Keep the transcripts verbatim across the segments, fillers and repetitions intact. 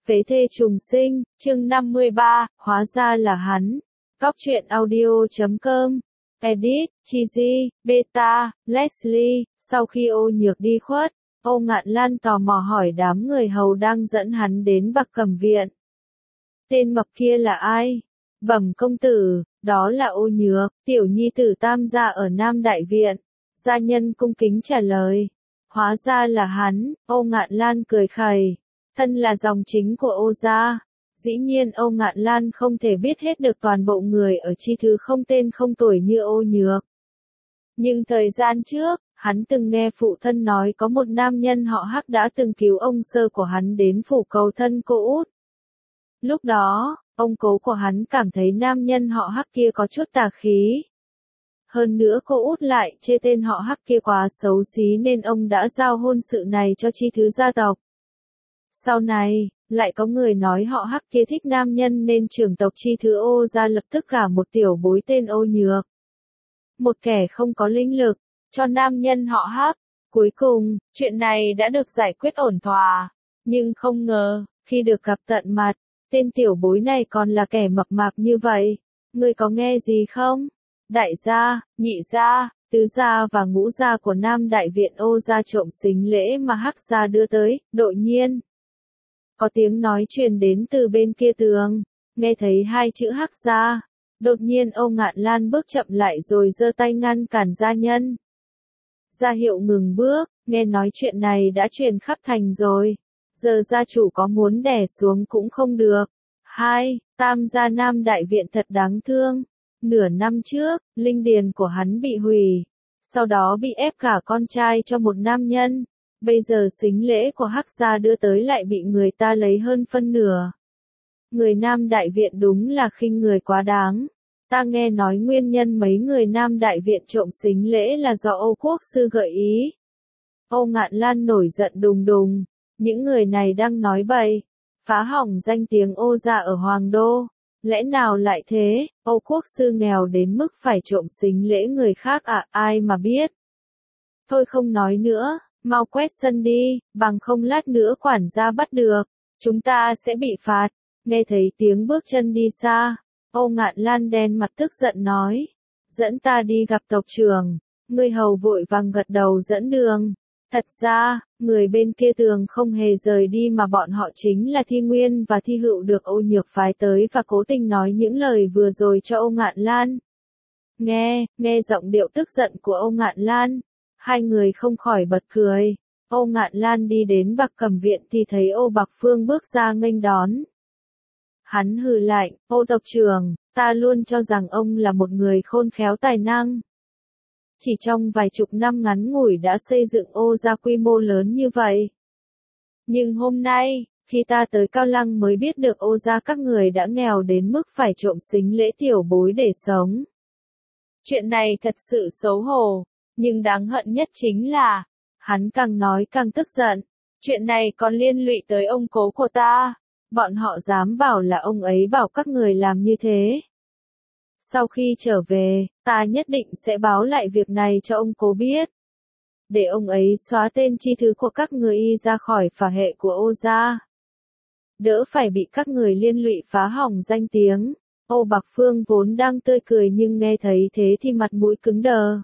Phế thê trùng sinh, chương năm mươi ba, hóa ra là hắn. Cóc truyện audio chấm com, edit, Chizy, Beta, Leslie. Sau khi Ô Nhược đi khuất, Ô Ngạn Lan tò mò hỏi đám người hầu đang dẫn hắn đến Bạc Cẩm viện. Tên mập kia là ai? Bẩm công tử, đó là Ô Nhược, tiểu nhi tử tam gia ở Nam Đại Viện. Gia nhân cung kính trả lời. Hóa ra là hắn, Ô Ngạn Lan cười khẩy. Thân là dòng chính của Ô gia. Dĩ nhiên Ô Ngạn Lan không thể biết hết được toàn bộ người ở chi thứ không tên không tuổi như Ô Nhược. Nhưng thời gian trước, hắn từng nghe phụ thân nói có một nam nhân họ Hắc đã từng cứu ông sơ của hắn đến phủ cầu thân cô út. Lúc đó, ông cố của hắn cảm thấy nam nhân họ Hắc kia có chút tà khí. Hơn nữa cô út lại chê tên họ Hắc kia quá xấu xí nên ông đã giao hôn sự này cho chi thứ gia tộc. Sau này, lại có người nói họ Hắc kia thích nam nhân nên trưởng tộc chi thứ Ô gia lập tức gả một tiểu bối tên Ô Nhược. Một kẻ không có linh lực, cho nam nhân họ Hắc. Cuối cùng, chuyện này đã được giải quyết ổn thỏa. Nhưng không ngờ, khi được gặp tận mặt, tên tiểu bối này còn là kẻ mập mạp như vậy. Ngươi có nghe gì không? Đại gia, nhị gia, tứ gia và ngũ gia của Nam Đại Viện Ô gia trộm sính lễ mà Hắc gia đưa tới, đột nhiên. Có tiếng nói truyền đến từ bên kia tường, nghe thấy hai chữ Hắc gia. Đột nhiên Ô Ngạn Lan bước chậm lại rồi giơ tay ngăn cản gia nhân. Ra hiệu ngừng bước, nghe nói chuyện này đã truyền khắp thành rồi. Giờ gia chủ có muốn đè xuống cũng không được. Hai, tam gia Nam Đại Viện thật đáng thương. Nửa năm trước, linh điền của hắn bị hủy. Sau đó bị ép cả con trai cho một nam nhân. Bây giờ sính lễ của Hắc gia đưa tới lại bị người ta lấy hơn phân nửa. Người Nam Đại Viện đúng là khinh người quá đáng. Ta nghe nói nguyên nhân mấy người Nam Đại Viện trộm sính lễ là do Ô Quốc sư gợi ý. Ô Ngạn Lan nổi giận đùng đùng. Những người này đang nói bậy, phá hỏng danh tiếng Ô gia ở Hoàng Đô. Lẽ nào lại thế, Ô Quốc sư nghèo đến mức phải trộm sính lễ người khác à, ai mà biết. Thôi không nói nữa, mau quét sân đi, bằng không lát nữa quản gia bắt được, chúng ta sẽ bị phạt. Nghe thấy tiếng bước chân đi xa, Ô Ngạn Lan đen mặt tức giận nói, dẫn ta đi gặp tộc trưởng. Người hầu vội vàng gật đầu dẫn đường. Thật ra, người bên kia tường không hề rời đi mà bọn họ chính là Thi Nguyên và Thi Hựu được Ô Nhược phái tới và cố tình nói những lời vừa rồi cho Ô Ngạn Lan. Nghe, nghe giọng điệu tức giận của Ô Ngạn Lan, hai người không khỏi bật cười. Ô Ngạn Lan đi đến Bạc Cẩm viện thì thấy Ô Bạc Phương bước ra nghênh đón. Hắn hừ lạnh, Ô tộc trưởng, ta luôn cho rằng ông là một người khôn khéo tài năng. Chỉ trong vài chục năm ngắn ngủi đã xây dựng Ô gia quy mô lớn như vậy. Nhưng hôm nay, khi ta tới Cao Lăng mới biết được Ô gia các người đã nghèo đến mức phải trộm sính lễ tiểu bối để sống. Chuyện này thật sự xấu hổ, nhưng đáng hận nhất chính là, hắn càng nói càng tức giận, chuyện này còn liên lụy tới ông cố của ta, bọn họ dám bảo là ông ấy bảo các người làm như thế. Sau khi trở về, ta nhất định sẽ báo lại việc này cho ông cố biết. Để ông ấy xóa tên chi thứ của các người y ra khỏi phả hệ của Ô gia. Đỡ phải bị các người liên lụy phá hỏng danh tiếng. Ô Bạc Phương vốn đang tươi cười nhưng nghe thấy thế thì mặt mũi cứng đờ.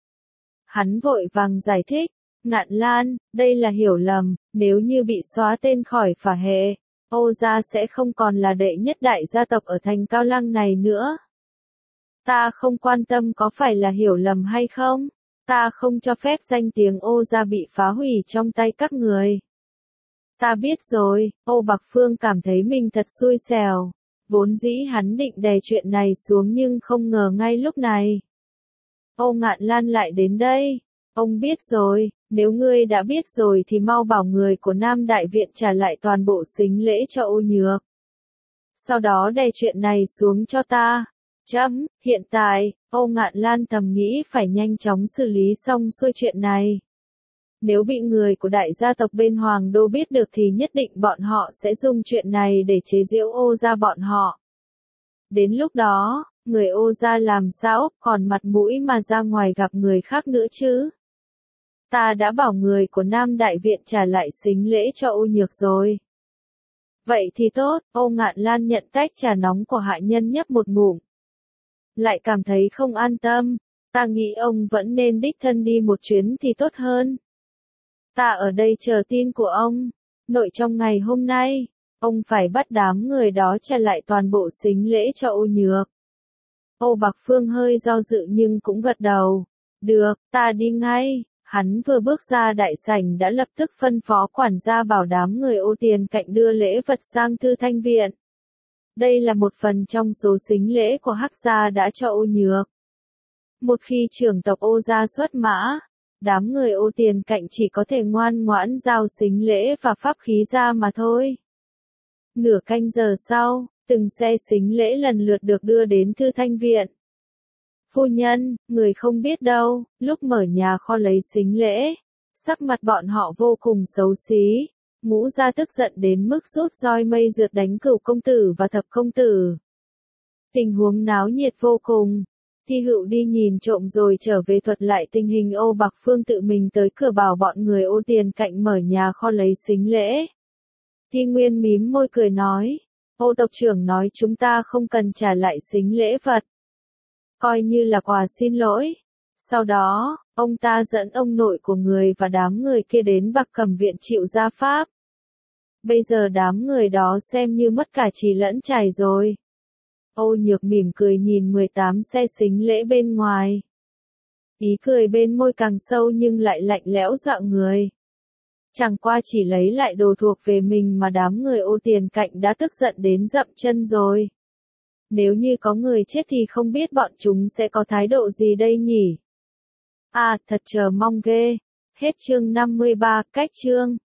Hắn vội vàng giải thích, Ngạn Lan, đây là hiểu lầm, nếu như bị xóa tên khỏi phả hệ, Ô gia sẽ không còn là đệ nhất đại gia tộc ở thành Cao Lăng này nữa. Ta không quan tâm có phải là hiểu lầm hay không, ta không cho phép danh tiếng Ô gia bị phá hủy trong tay các người. Ta biết rồi, Ô Bạc Phương cảm thấy mình thật xui xẻo, vốn dĩ hắn định đè chuyện này xuống nhưng không ngờ ngay lúc này. Ô Ngạn Lan lại đến đây, ông biết rồi, nếu ngươi đã biết rồi thì mau bảo người của Nam Đại Viện trả lại toàn bộ sính lễ cho Ô Nhược. Sau đó đè chuyện này xuống cho ta. Chấm, hiện tại, Ô Ngạn Lan thầm nghĩ phải nhanh chóng xử lý xong xuôi chuyện này. Nếu bị người của đại gia tộc bên Hoàng Đô biết được thì nhất định bọn họ sẽ dùng chuyện này để chế giễu Ô gia bọn họ. Đến lúc đó, người Ô gia làm sao còn mặt mũi mà ra ngoài gặp người khác nữa chứ? Ta đã bảo người của Nam Đại Viện trả lại sính lễ cho Ô Nhược rồi. Vậy thì tốt, Âu Ngạn Lan nhận tách trà nóng của hạ nhân nhấp một ngụm. Lại cảm thấy không an tâm, ta nghĩ ông vẫn nên đích thân đi một chuyến thì tốt hơn. Ta ở đây chờ tin của ông. Nội trong ngày hôm nay, ông phải bắt đám người đó trả lại toàn bộ sính lễ cho Ô Nhược. Âu Bạc Phương hơi do dự nhưng cũng gật đầu. Được, ta đi ngay. Hắn vừa bước ra đại sảnh đã lập tức phân phó quản gia bảo đám người Ô Tiền Cạnh đưa lễ vật sang Thư Thanh Viện. Đây là một phần trong số sính lễ của Hắc gia đã cho Ô Nhược. Một khi trưởng tộc Ô gia xuất mã, đám người Ô Tiền Cạnh chỉ có thể ngoan ngoãn giao sính lễ và pháp khí ra mà thôi. Nửa canh giờ sau, từng xe sính lễ lần lượt được đưa đến Thư Thanh Viện. Phu nhân, người không biết đâu, lúc mở nhà kho lấy sính lễ, sắc mặt bọn họ vô cùng xấu xí. Ngũ gia tức giận đến mức rút roi mây rượt đánh Cửu công tử và Thập công tử. Tình huống náo nhiệt vô cùng. Thi Hựu đi nhìn trộm rồi trở về thuật lại tình hình. Âu Bạc Phương tự mình tới cửa bảo bọn người Ô Tiền Cạnh mở nhà kho lấy sính lễ. Thi Nguyên mím môi cười nói, Ô tộc trưởng nói chúng ta không cần trả lại sính lễ vật. Coi như là quà xin lỗi. Sau đó, ông ta dẫn ông nội của người và đám người kia đến Bạc Cẩm Viện chịu gia pháp. Bây giờ đám người đó xem như mất cả trí lẫn trải rồi. Ô Nhược mỉm cười nhìn mười tám xe sính lễ bên ngoài. Ý cười bên môi càng sâu nhưng lại lạnh lẽo dọa người. Chẳng qua chỉ lấy lại đồ thuộc về mình mà đám người Ô Tiền Cạnh đã tức giận đến dậm chân rồi. Nếu như có người chết thì không biết bọn chúng sẽ có thái độ gì đây nhỉ? À, thật chờ mong ghê. Hết chương năm mươi ba, cách chương.